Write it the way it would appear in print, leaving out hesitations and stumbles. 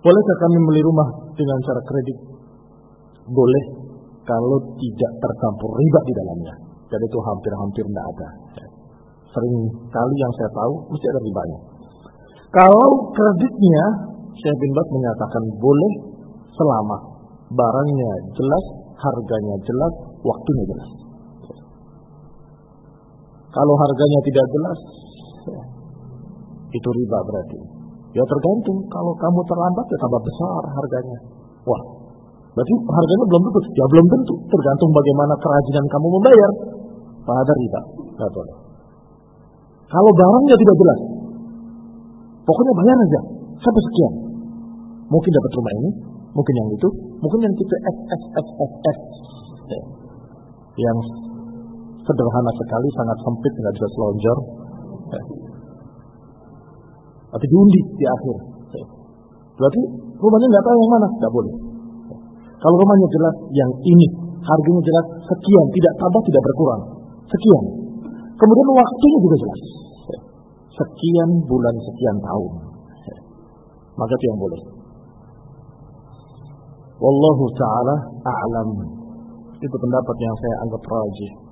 Bolehkah kami beli rumah dengan cara kredit? Boleh, kalau tidak tercampur riba di dalamnya. Dan itu hampir-hampir tidak ada. Sering kali yang saya tahu mesti ada ribanya. Kalau kreditnya, Syekh bin Baz menyatakan boleh selama barangnya jelas, harganya jelas, waktunya jelas. Kalau harganya tidak jelas, itu riba berarti. Ya tergantung, kalau kamu terlambat ya tambah besar harganya. Wah, berarti harganya belum tentu. Ya belum tentu, tergantung bagaimana kerajinan kamu membayar. Pada riba, nggak boleh. Kalau barangnya tidak jelas, pokoknya bayar aja sampai sekian. Mungkin dapat rumah ini, mungkin yang itu, mungkin yang tipe XXXXX, yang sederhana sekali, sangat sempit, nggak bisa selonjor. Tapi diundi di akhir. Berarti rumahnya nggak tahu yang mana, nggak boleh. Kalau rumahnya jelas, yang ini harganya jelas sekian, tidak tambah, tidak berkurang, sekian. Kemudian waktunya juga jelas, sekian bulan, sekian tahun, maka itu yang boleh. Wallahu ta'ala a'lam. Itu pendapat yang saya anggap rajih.